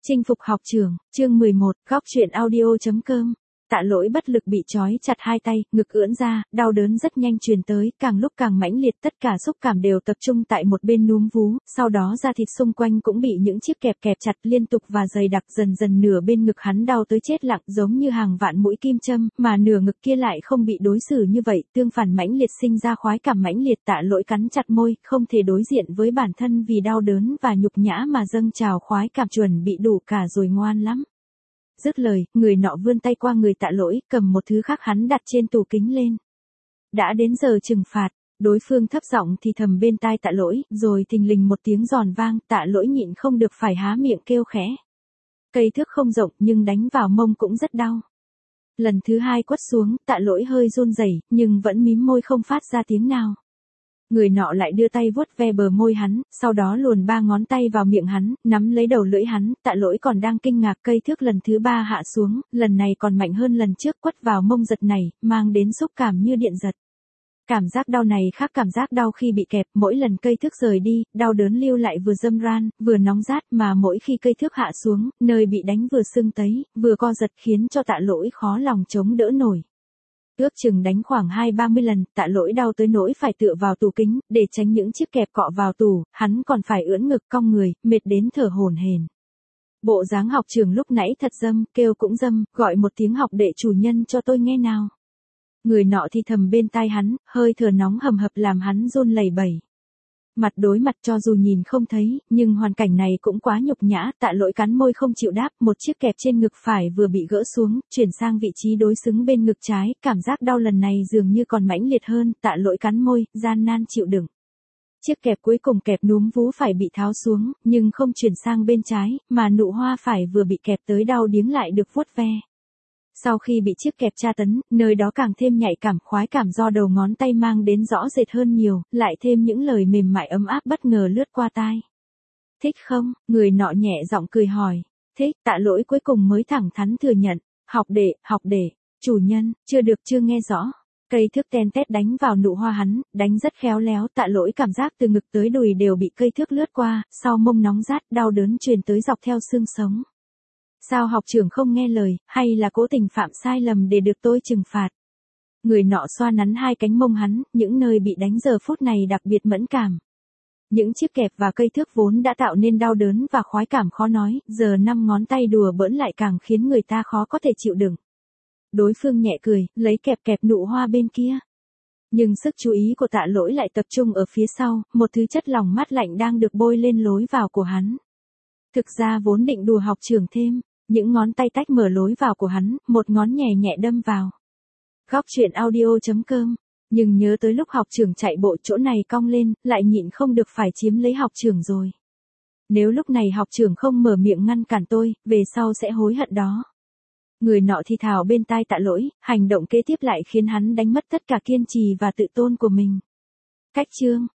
Chinh phục học trường, chương 11, góc truyện audio.com. Tạ Lỗi bất lực bị trói chặt hai tay, ngực ưỡn ra, đau đớn rất nhanh truyền tới, càng lúc càng mãnh liệt, tất cả xúc cảm đều tập trung tại một bên núm vú, sau đó da thịt xung quanh cũng bị những chiếc kẹp kẹp chặt liên tục và dày đặc, dần dần nửa bên ngực hắn đau tới chết lặng giống như hàng vạn mũi kim châm, mà nửa ngực kia lại không bị đối xử như vậy, tương phản mãnh liệt sinh ra khoái cảm mãnh liệt. Tạ Lỗi cắn chặt môi, không thể đối diện với bản thân vì đau đớn và nhục nhã mà dâng trào khoái cảm chuẩn bị đủ cả rồi, ngoan lắm. Dứt lời, người nọ vươn tay qua người Tạ Lỗi, cầm một thứ khác hắn đặt trên tủ kính lên. Đã đến giờ trừng phạt, đối phương thấp giọng thì thầm bên tai Tạ Lỗi, rồi thình lình một tiếng giòn vang, Tạ Lỗi nhịn không được phải há miệng kêu khẽ. Cây thước không rộng nhưng đánh vào mông cũng rất đau. Lần thứ hai quất xuống, Tạ Lỗi hơi run rẩy, nhưng vẫn mím môi không phát ra tiếng nào. Người nọ lại đưa tay vuốt ve bờ môi hắn, sau đó luồn ba ngón tay vào miệng hắn, nắm lấy đầu lưỡi hắn. Tạ Lỗi còn đang kinh ngạc, cây thước lần thứ ba hạ xuống, lần này còn mạnh hơn lần trước, quất vào mông giật này, mang đến xúc cảm như điện giật. Cảm giác đau này khác cảm giác đau khi bị kẹp, mỗi lần cây thước rời đi, đau đớn lưu lại vừa dâm ran, vừa nóng rát, mà mỗi khi cây thước hạ xuống, nơi bị đánh vừa sưng tấy, vừa co giật khiến cho Tạ Lỗi khó lòng chống đỡ nổi. Ước chừng đánh khoảng 20-30 lần, Tạ Lỗi đau tới nỗi phải tựa vào tủ kính, để tránh những chiếc kẹp cọ vào tủ, hắn còn phải ưỡn ngực cong người, mệt đến thở hổn hển. Bộ dáng học trường lúc nãy thật dâm, kêu cũng dâm, gọi một tiếng học đệ chủ nhân cho tôi nghe nào. Người nọ thì thầm bên tai hắn, hơi thở nóng hầm hập làm hắn run lẩy bẩy. Mặt đối mặt cho dù nhìn không thấy, nhưng hoàn cảnh này cũng quá nhục nhã. Tạ Lỗi cắn môi không chịu đáp, một chiếc kẹp trên ngực phải vừa bị gỡ xuống, chuyển sang vị trí đối xứng bên ngực trái, cảm giác đau lần này dường như còn mãnh liệt hơn. Tạ Lỗi cắn môi, gian nan chịu đựng. Chiếc kẹp cuối cùng kẹp núm vú phải bị tháo xuống, nhưng không chuyển sang bên trái, mà nụ hoa phải vừa bị kẹp tới đau điếng lại được vuốt ve. Sau khi bị chiếc kẹp tra tấn, nơi đó càng thêm nhạy cảm, khoái cảm do đầu ngón tay mang đến rõ rệt hơn nhiều, lại thêm những lời mềm mại ấm áp bất ngờ lướt qua tai. Thích không? Người nọ nhẹ giọng cười hỏi. Thích. Tạ Lỗi cuối cùng mới thẳng thắn thừa nhận. Học đệ, chủ nhân, chưa nghe rõ. Cây thước ten tét đánh vào nụ hoa hắn, đánh rất khéo léo. Tạ Lỗi cảm giác từ ngực tới đùi đều bị cây thước lướt qua, sau mông nóng rát, đau đớn truyền tới dọc theo xương sống. Sao học trưởng không nghe lời, hay là cố tình phạm sai lầm để được tôi trừng phạt? Người nọ xoa nắn hai cánh mông hắn, những nơi bị đánh giờ phút này đặc biệt mẫn cảm. Những chiếc kẹp và cây thước vốn đã tạo nên đau đớn và khoái cảm khó nói, giờ 5 ngón tay đùa bỡn lại càng khiến người ta khó có thể chịu đựng. Đối phương nhẹ cười, lấy kẹp kẹp nụ hoa bên kia. Nhưng sức chú ý của Tạ Lỗi lại tập trung ở phía sau, một thứ chất lỏng mát lạnh đang được bôi lên lối vào của hắn. Thực ra vốn định đùa học trưởng thêm. Những ngón tay tách mở lối vào của hắn, một ngón nhẹ nhẹ đâm vào. Góc truyện audio.com. Nhưng nhớ tới lúc học trưởng chạy bộ chỗ này cong lên, lại nhịn không được phải chiếm lấy học trưởng rồi. Nếu lúc này học trưởng không mở miệng ngăn cản tôi, về sau sẽ hối hận đó. Người nọ thì thào bên tai Tạ Lỗi, hành động kế tiếp lại khiến hắn đánh mất tất cả kiên trì và tự tôn của mình. Cách chương,